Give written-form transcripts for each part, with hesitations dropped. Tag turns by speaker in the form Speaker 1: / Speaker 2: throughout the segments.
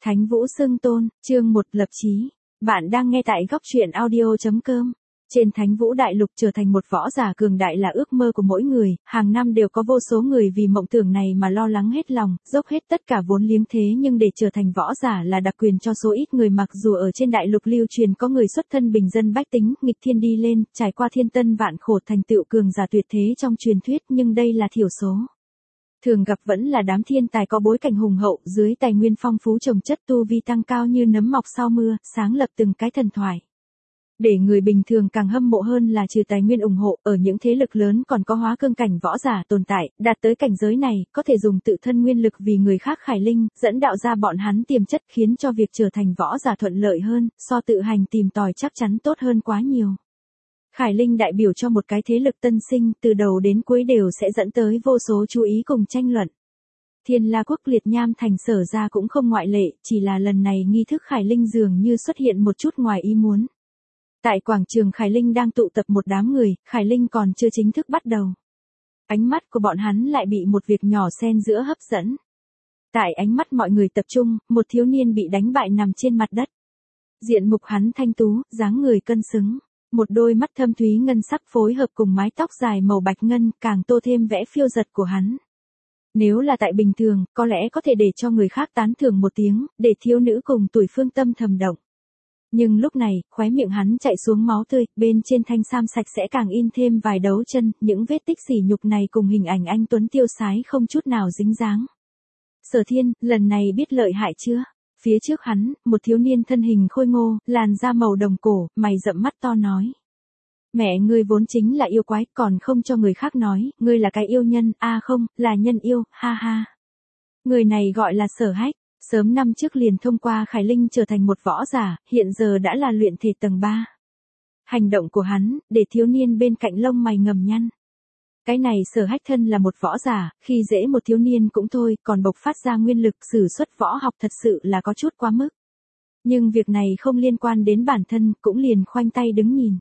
Speaker 1: Thánh Vũ Xưng Tôn, chương 1 lập chí. Bạn đang nghe tại góc truyện audio.com. Trên Thánh Vũ Đại Lục trở thành một võ giả cường đại là ước mơ của mỗi người, hàng năm đều có vô số người vì mộng tưởng này mà lo lắng hết lòng, dốc hết tất cả vốn liếng thế nhưng để trở thành võ giả là đặc quyền cho số ít người mặc dù ở trên đại lục lưu truyền có người xuất thân bình dân bách tính, nghịch thiên đi lên, trải qua thiên tân vạn khổ thành tựu cường giả tuyệt thế trong truyền thuyết nhưng đây là thiểu số. Thường gặp vẫn là đám thiên tài có bối cảnh hùng hậu dưới tài nguyên phong phú trồng chất tu vi tăng cao như nấm mọc sau mưa, sáng lập từng cái thần thoại. Để người bình thường càng hâm mộ hơn là trừ tài nguyên ủng hộ, ở những thế lực lớn còn có hóa cương cảnh võ giả tồn tại, đạt tới cảnh giới này, có thể dùng tự thân nguyên lực vì người khác khải linh, dẫn đạo ra bọn hắn tiềm chất khiến cho việc trở thành võ giả thuận lợi hơn, so tự hành tìm tòi chắc chắn tốt hơn quá nhiều. Khải linh đại biểu cho một cái thế lực tân sinh, từ đầu đến cuối đều sẽ dẫn tới vô số chú ý cùng tranh luận. Thiên La Quốc Liệt Nham Thành Sở ra cũng không ngoại lệ, chỉ là lần này nghi thức khải linh dường như xuất hiện một chút ngoài ý muốn. Tại quảng trường Khải Linh đang tụ tập một đám người, Khải Linh còn chưa chính thức bắt đầu. Ánh mắt của bọn hắn lại bị một việc nhỏ xen giữa hấp dẫn. Tại ánh mắt mọi người tập trung, một thiếu niên bị đánh bại nằm trên mặt đất. Diện mục hắn thanh tú, dáng người cân xứng. Một đôi mắt thâm thúy ngân sắc phối hợp cùng mái tóc dài màu bạch ngân càng tô thêm vẻ phiêu giật của hắn. Nếu là tại bình thường, có lẽ có thể để cho người khác tán thưởng một tiếng, để thiếu nữ cùng tuổi phương tâm thầm động. Nhưng lúc này, khóe miệng hắn chạy xuống máu tươi, bên trên thanh sam sạch sẽ càng in thêm vài dấu chân, những vết tích sỉ nhục này cùng hình ảnh anh tuấn tiêu sái không chút nào dính dáng. Sở Thiên, lần này biết lợi hại chưa? Phía trước hắn, một thiếu niên thân hình khôi ngô, làn da màu đồng cổ, mày rậm mắt to nói. Mẹ ngươi vốn chính là yêu quái, còn không cho người khác nói, ngươi là cái yêu nhân, không, là nhân yêu, ha ha. Người này gọi là Sở Hách. Sớm năm trước liền thông qua Khải Linh trở thành một võ giả, hiện giờ đã là luyện thể tầng 3. Hành động của hắn, để thiếu niên bên cạnh lông mày ngầm nhăn. Cái này Sở Hách thân là một võ giả, khi dễ một thiếu niên cũng thôi, còn bộc phát ra nguyên lực sử xuất võ học thật sự là có chút quá mức. Nhưng việc này không liên quan đến bản thân, cũng liền khoanh tay đứng nhìn.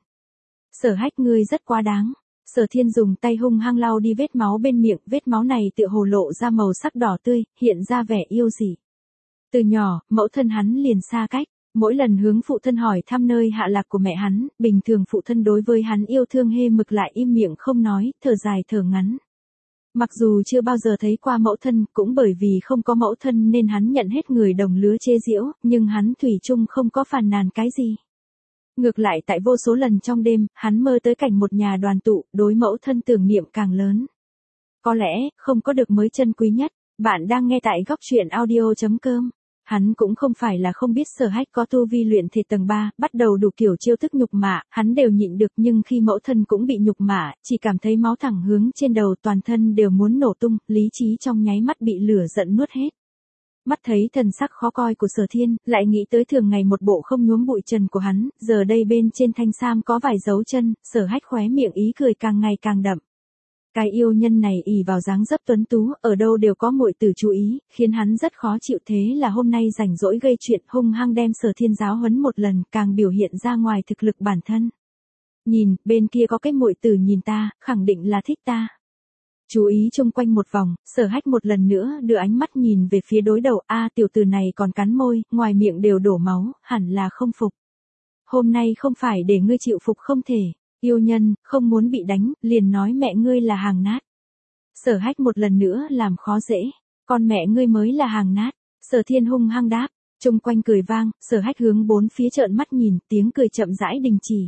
Speaker 1: Sở Hách ngươi rất quá đáng. Sở Thiên dùng tay hung hăng lau đi vết máu bên miệng, vết máu này tựa hồ lộ ra màu sắc đỏ tươi, hiện ra vẻ yêu dị. Từ nhỏ, mẫu thân hắn liền xa cách, mỗi lần hướng phụ thân hỏi thăm nơi hạ lạc của mẹ hắn, bình thường phụ thân đối với hắn yêu thương hê mực lại im miệng không nói, thở dài thở ngắn. Mặc dù chưa bao giờ thấy qua mẫu thân, cũng bởi vì không có mẫu thân nên hắn nhận hết người đồng lứa chê giễu, nhưng hắn thủy chung không có phàn nàn cái gì. Ngược lại tại vô số lần trong đêm, hắn mơ tới cảnh một nhà đoàn tụ, đối mẫu thân tưởng niệm càng lớn. Có lẽ, không có được mới chân quý nhất. Bạn đang nghe tại góc truyện audio.com. Hắn cũng không phải là không biết Sở Hách có tu vi luyện thể tầng 3, bắt đầu đủ kiểu chiêu thức nhục mạ, hắn đều nhịn được nhưng khi mẫu thân cũng bị nhục mạ, chỉ cảm thấy máu thẳng hướng trên đầu toàn thân đều muốn nổ tung, lý trí trong nháy mắt bị lửa giận nuốt hết. Mắt thấy thần sắc khó coi của Sở Thiên, lại nghĩ tới thường ngày một bộ không nhuốm bụi trần của hắn, giờ đây bên trên thanh sam có vài dấu chân, Sở Hách khóe miệng ý cười càng ngày càng đậm. Cái yêu nhân này ỷ vào dáng dấp tuấn tú, ở đâu đều có muội tử chú ý, khiến hắn rất khó chịu thế là hôm nay rảnh rỗi gây chuyện hung hăng đem Sở Thiên giáo huấn một lần, càng biểu hiện ra ngoài thực lực bản thân. Nhìn, bên kia có cái muội tử nhìn ta, khẳng định là thích ta. Chú ý chung quanh một vòng, Sở Hách một lần nữa đưa ánh mắt nhìn về phía đối đầu, tiểu tử này còn cắn môi, ngoài miệng đều đổ máu, hẳn là không phục. Hôm nay không phải để ngươi chịu phục không thể. Yêu nhân, không muốn bị đánh, liền nói mẹ ngươi là hàng nát. Sở Hách một lần nữa làm khó dễ, con mẹ ngươi mới là hàng nát. Sở Thiên hung hăng đáp, chung quanh cười vang, Sở Hách hướng bốn phía trợn mắt nhìn, tiếng cười chậm rãi đình chỉ.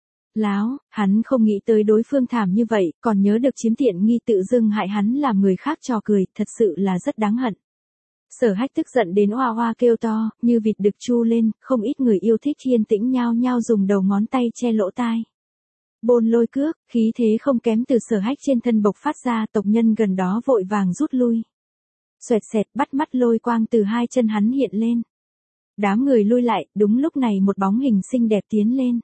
Speaker 1: Láo, hắn không nghĩ tới đối phương thảm như vậy, còn nhớ được chiếm tiện nghi tự dưng hại hắn làm người khác trò cười, thật sự là rất đáng hận. Sở Hách tức giận đến oa oa kêu to, như vịt đực chu lên, không ít người yêu thích yên tĩnh nhao nhao dùng đầu ngón tay che lỗ tai. Bôn lôi cước, khí thế không kém từ Sở Hách trên thân bộc phát ra, tộc nhân gần đó vội vàng rút lui. Xoẹt xẹt bắt mắt lôi quang từ hai chân hắn hiện lên. Đám người lui lại, đúng lúc này một bóng hình xinh đẹp tiến lên.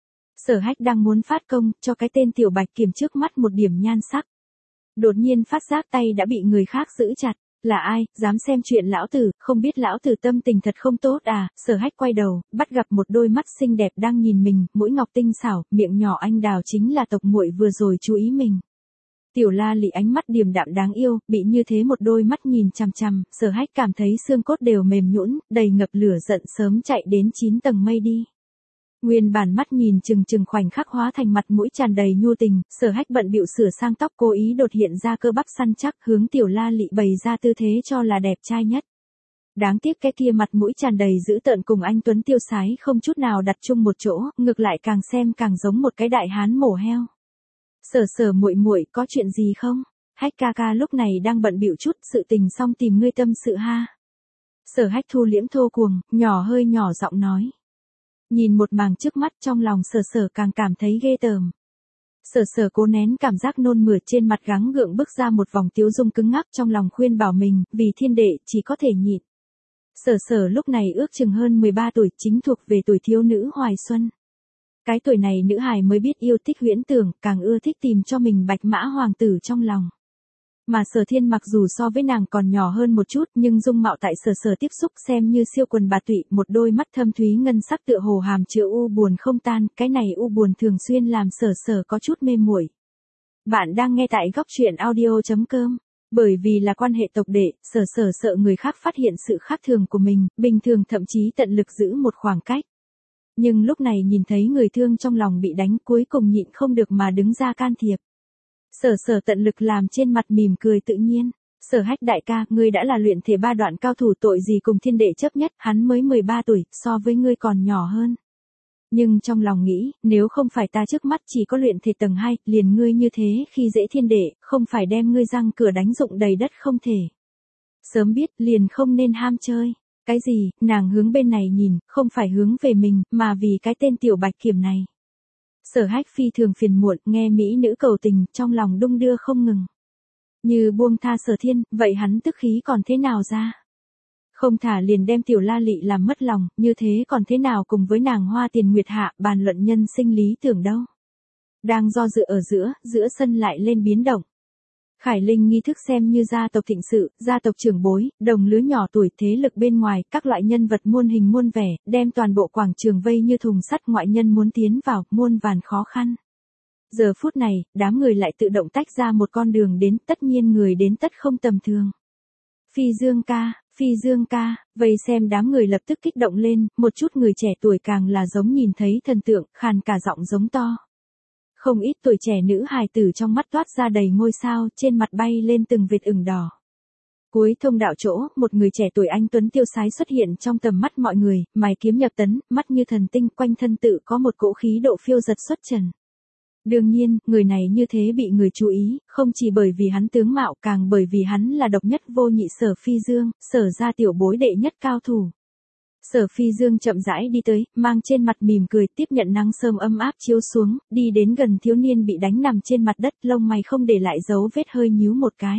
Speaker 1: Sở Hách đang muốn phát công, cho cái tên tiểu bạch kiểm trước mắt một điểm nhan sắc. Đột nhiên phát giác tay đã bị người khác giữ chặt. Là ai, dám xem chuyện lão tử, không biết lão tử tâm tình thật không tốt à, Sở Hách quay đầu, bắt gặp một đôi mắt xinh đẹp đang nhìn mình, mũi ngọc tinh xảo, miệng nhỏ anh đào chính là tộc muội vừa rồi chú ý mình. Tiểu La Lị ánh mắt điềm đạm đáng yêu, bị như thế một đôi mắt nhìn chằm chằm, Sở Hách cảm thấy xương cốt đều mềm nhũn, đầy ngập lửa giận sớm chạy đến 9 tầng mây đi. Nguyên bản mắt nhìn chừng chừng khoảnh khắc hóa thành mặt mũi tràn đầy nhu tình, Sở Hách bận bịu sửa sang tóc cố ý đột hiện ra cơ bắp săn chắc hướng Tiểu La Lị bày ra tư thế cho là đẹp trai nhất. Đáng tiếc cái kia mặt mũi tràn đầy dữ tợn cùng anh tuấn tiêu sái không chút nào đặt chung một chỗ, ngược lại càng xem càng giống một cái đại hán mổ heo. Sở muội muội có chuyện gì không? Hách ca ca lúc này đang bận bịu chút sự tình xong tìm ngươi tâm sự ha. Sở Hách thu liễm thô cuồng, hơi nhỏ giọng nói. Nhìn một màng trước mắt trong lòng sở càng cảm thấy ghê tởm. Sở cố nén cảm giác nôn mửa trên mặt gắng gượng bước ra một vòng tiếu dung cứng ngắc trong lòng khuyên bảo mình, vì thiên đệ chỉ có thể nhịn. Sở lúc này ước chừng hơn 13 tuổi, chính thuộc về tuổi thiếu nữ hoài xuân. Cái tuổi này nữ hài mới biết yêu thích huyễn tưởng, càng ưa thích tìm cho mình bạch mã hoàng tử trong lòng. Mà Sở Thiên mặc dù so với nàng còn nhỏ hơn một chút, nhưng dung mạo tại Sở tiếp xúc xem như siêu quần bạt tụy, một đôi mắt thâm thúy ngân sắc tựa hồ hàm chứa u buồn không tan, cái này u buồn thường xuyên làm Sở có chút mê muội. Bạn đang nghe tại góc truyện audio.com. Bởi vì là quan hệ tộc đệ, Sở sợ người khác phát hiện sự khác thường của mình, bình thường thậm chí tận lực giữ một khoảng cách. Nhưng lúc này nhìn thấy người thương trong lòng bị đánh, cuối cùng nhịn không được mà đứng ra can thiệp. Sở tận lực làm trên mặt mỉm cười tự nhiên. Sở Hách đại ca, ngươi đã là luyện thể 3 đoạn cao thủ, tội gì cùng thiên đệ chấp nhất, hắn mới 13 tuổi, so với ngươi còn nhỏ hơn. Nhưng trong lòng nghĩ, nếu không phải ta trước mắt chỉ có luyện thể tầng 2, liền ngươi như thế khi dễ thiên đệ, không phải đem ngươi răng cửa đánh rụng đầy đất không thể. Sớm biết, liền không nên ham chơi. Cái gì, nàng hướng bên này nhìn, không phải hướng về mình, mà vì cái tên tiểu bạch kiểm này. Sở Hách phi thường phiền muộn, nghe mỹ nữ cầu tình, trong lòng đung đưa không ngừng. Như buông tha Sở Thiên, vậy hắn tức khí còn thế nào ra? Không thả liền đem Tiểu La Lị làm mất lòng, như thế còn thế nào cùng với nàng Hoa Tiền Nguyệt Hạ bàn luận nhân sinh lý tưởng đâu. Đang do dự ở giữa sân lại lên biến động. Khải Linh nghi thức xem như gia tộc thịnh sự, gia tộc trưởng bối, đồng lứa nhỏ tuổi, thế lực bên ngoài, các loại nhân vật muôn hình muôn vẻ, đem toàn bộ quảng trường vây như thùng sắt, ngoại nhân muốn tiến vào, muôn vàn khó khăn. Giờ phút này, đám người lại tự động tách ra một con đường đến, tất nhiên người đến tất không tầm thường. Phi Dương ca, vây xem đám người lập tức kích động lên, một chút người trẻ tuổi càng là giống nhìn thấy thần tượng, khàn cả giọng giống to. Không ít tuổi trẻ nữ hài tử trong mắt toát ra đầy ngôi sao, trên mặt bay lên từng vệt ửng đỏ. Cuối thông đạo chỗ, một người trẻ tuổi anh tuấn tiêu sái xuất hiện trong tầm mắt mọi người, mày kiếm nhập tấn, mắt như thần tinh, quanh thân tự có một cỗ khí độ phiêu giật xuất trần. Đương nhiên, người này như thế bị người chú ý, không chỉ bởi vì hắn tướng mạo, càng bởi vì hắn là độc nhất vô nhị Sở Phi Dương, Sở gia tiểu bối đệ nhất cao thủ. Sở Phi Dương chậm rãi đi tới, mang trên mặt mỉm cười, tiếp nhận nắng sớm ấm áp chiếu xuống, đi đến gần thiếu niên bị đánh nằm trên mặt đất, lông mày không để lại dấu vết, hơi nhíu một cái.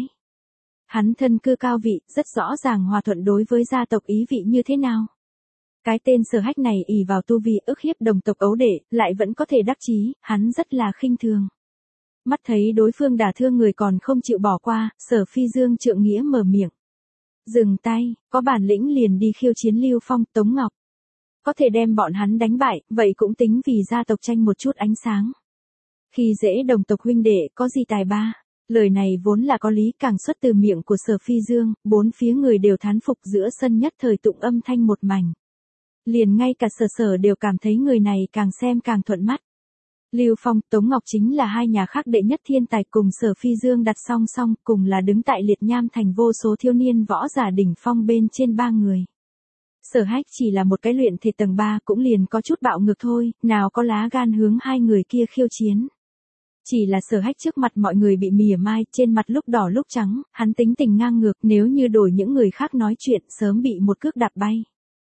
Speaker 1: Hắn thân cư cao vị, rất rõ ràng hòa thuận đối với gia tộc ý vị như thế nào. Cái tên Sở Hách này ỷ vào tu vi ức hiếp đồng tộc ấu đệ, lại vẫn có thể đắc chí, hắn rất là khinh thường. Mắt thấy đối phương đả thương người còn không chịu bỏ qua, Sở Phi Dương trượng nghĩa mở miệng. Dừng tay, có bản lĩnh liền đi khiêu chiến Lưu Phong, Tống Ngọc. Có thể đem bọn hắn đánh bại, vậy cũng tính vì gia tộc tranh một chút ánh sáng. Khi dễ đồng tộc huynh đệ, có gì tài ba. Lời này vốn là có lý, càng xuất từ miệng của Sở Phi Dương, bốn phía người đều thán phục, giữa sân nhất thời tụng âm thanh một mảnh. Liền ngay cả Sở đều cảm thấy người này càng xem càng thuận mắt. Lưu Phong, Tống Ngọc chính là hai nhà khác đệ nhất thiên tài, cùng Sở Phi Dương đặt song song, cùng là đứng tại liệt nham thành vô số thiếu niên võ giả đỉnh phong bên trên 3 người. Sở Hách chỉ là một cái luyện thể tầng 3 cũng liền có chút bạo ngược thôi, nào có lá gan hướng hai người kia khiêu chiến. Chỉ là Sở Hách trước mặt mọi người bị mỉa mai, trên mặt lúc đỏ lúc trắng, hắn tính tình ngang ngược, nếu như đổi những người khác nói chuyện sớm bị một cước đạp bay.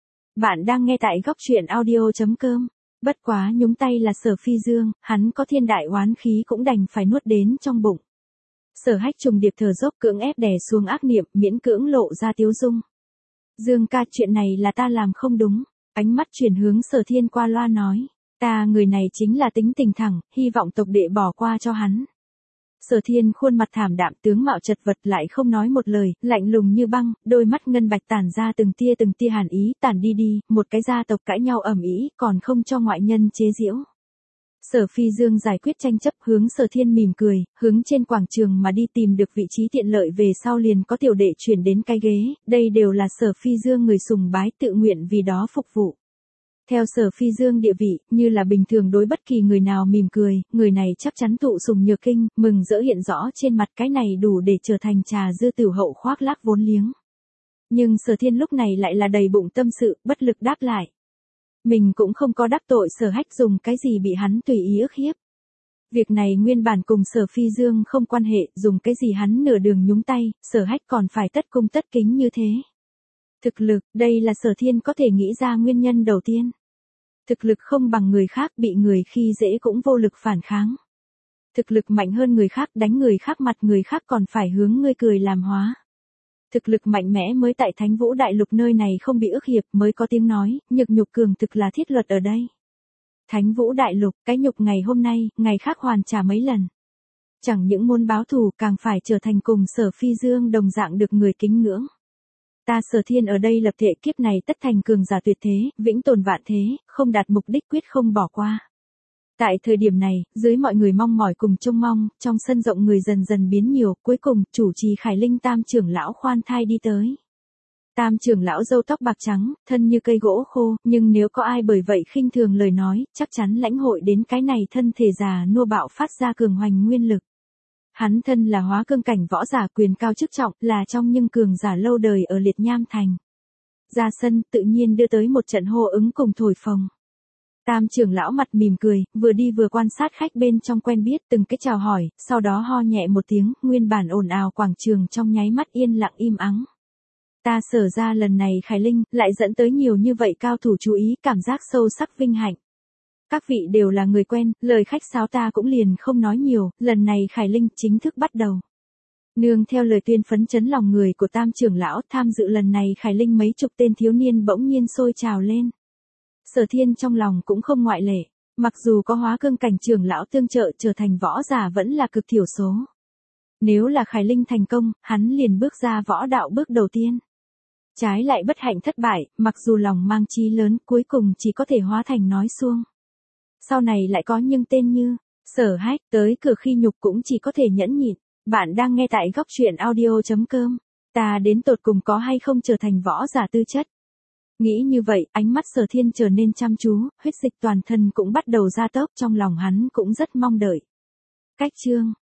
Speaker 1: Bạn đang nghe tại góc truyện audio.com. Bất quá nhúng tay là Sở Phi Dương, hắn có thiên đại oán khí cũng đành phải nuốt đến trong bụng. Sở Hách trùng điệp thở dốc, cưỡng ép đè xuống ác niệm, miễn cưỡng lộ ra tiếu dung. Dương ca, chuyện này là ta làm không đúng. Ánh mắt chuyển hướng Sở Thiên qua loa nói. Ta người này chính là tính tình thẳng, hy vọng tộc đệ bỏ qua cho hắn. Sở Thiên khuôn mặt thảm đạm, tướng mạo chật vật, lại không nói một lời, lạnh lùng như băng, đôi mắt ngân bạch tản ra từng tia hàn ý, tản đi, một cái gia tộc cãi nhau ầm ĩ, còn không cho ngoại nhân chế giễu. Sở Phi Dương giải quyết tranh chấp, hướng Sở Thiên mỉm cười, hướng trên quảng trường mà đi, tìm được vị trí tiện lợi về sau liền có tiểu đệ chuyển đến cái ghế, đây đều là Sở Phi Dương người sùng bái tự nguyện vì đó phục vụ. Theo Sở Phi Dương địa vị, như là bình thường đối bất kỳ người nào mỉm cười, người này chắc chắn thụ sùng nhược kinh, mừng rỡ hiện rõ trên mặt, cái này đủ để trở thành trà dư tiểu hậu khoác lác vốn liếng. Nhưng Sở Thiên lúc này lại là đầy bụng tâm sự, bất lực đáp lại. Mình cũng không có đắc tội Sở Hách, dùng cái gì bị hắn tùy ý ức hiếp. Việc này nguyên bản cùng Sở Phi Dương không quan hệ, dùng cái gì hắn nửa đường nhúng tay, Sở Hách còn phải tất cung tất kính như thế. Thực lực, đây là Sở Thiên có thể nghĩ ra nguyên nhân đầu tiên. Thực lực không bằng người khác, bị người khi dễ cũng vô lực phản kháng. Thực lực mạnh hơn người khác, đánh người khác mặt người khác còn phải hướng ngươi cười làm hóa. Thực lực mạnh mẽ mới tại Thánh Vũ Đại Lục nơi này không bị ức hiếp, mới có tiếng nói, nhược nhục cường thực là thiết luật ở đây. Thánh Vũ Đại Lục, cái nhục ngày hôm nay, ngày khác hoàn trả mấy lần. Chẳng những muốn báo thù, càng phải trở thành cùng Sở Phi Dương đồng dạng được người kính ngưỡng. Ta Sở Thiên ở đây lập thệ kiếp này tất thành cường giả tuyệt thế, vĩnh tồn vạn thế, không đạt mục đích quyết không bỏ qua. Tại thời điểm này, dưới mọi người mong mỏi cùng trông mong, trong sân rộng người dần dần biến nhiều, cuối cùng, chủ trì Khải Linh Tam trưởng lão khoan thai đi tới. Tam trưởng lão râu tóc bạc trắng, thân như cây gỗ khô, nhưng nếu có ai bởi vậy khinh thường lời nói, chắc chắn lãnh hội đến cái này thân thể già nua bạo phát ra cường hoành nguyên lực. Hắn thân là hóa cương cảnh võ giả, quyền cao chức trọng, là trong nhưng cường giả lâu đời ở Liệt Nham Thành. Ra sân, tự nhiên đưa tới một trận hô ứng cùng thổi phồng. Tam trưởng lão mặt mỉm cười, vừa đi vừa quan sát khách bên trong quen biết, từng cái chào hỏi, sau đó ho nhẹ một tiếng, nguyên bản ồn ào quảng trường trong nháy mắt yên lặng im ắng. Ta Sở ra lần này Khải Linh, lại dẫn tới nhiều như vậy cao thủ chú ý, cảm giác sâu sắc vinh hạnh. Các vị đều là người quen, lời khách sáo ta cũng liền không nói nhiều, lần này Khải Linh chính thức bắt đầu. Nương theo lời tuyên phấn chấn lòng người của Tam trưởng lão, tham dự lần này Khải Linh mấy chục tên thiếu niên bỗng nhiên sôi trào lên. Sở Thiên trong lòng cũng không ngoại lệ, mặc dù có hóa cương cảnh trưởng lão tương trợ, trở thành võ giả vẫn là cực thiểu số. Nếu là Khải Linh thành công, hắn liền bước ra võ đạo bước đầu tiên. Trái lại bất hạnh thất bại, mặc dù lòng mang chí lớn, cuối cùng chỉ có thể hóa thành nói suông. Sau này lại có những tên như Sở Hách, tới cửa khi nhục cũng chỉ có thể nhẫn nhịn. Bạn đang nghe tại góc truyện audio.com. Ta đến tột cùng có hay không trở thành võ giả tư chất? Nghĩ như vậy, ánh mắt Sở Thiên trở nên chăm chú, huyết dịch toàn thân cũng bắt đầu gia tốc, trong lòng hắn cũng rất mong đợi. Cách chương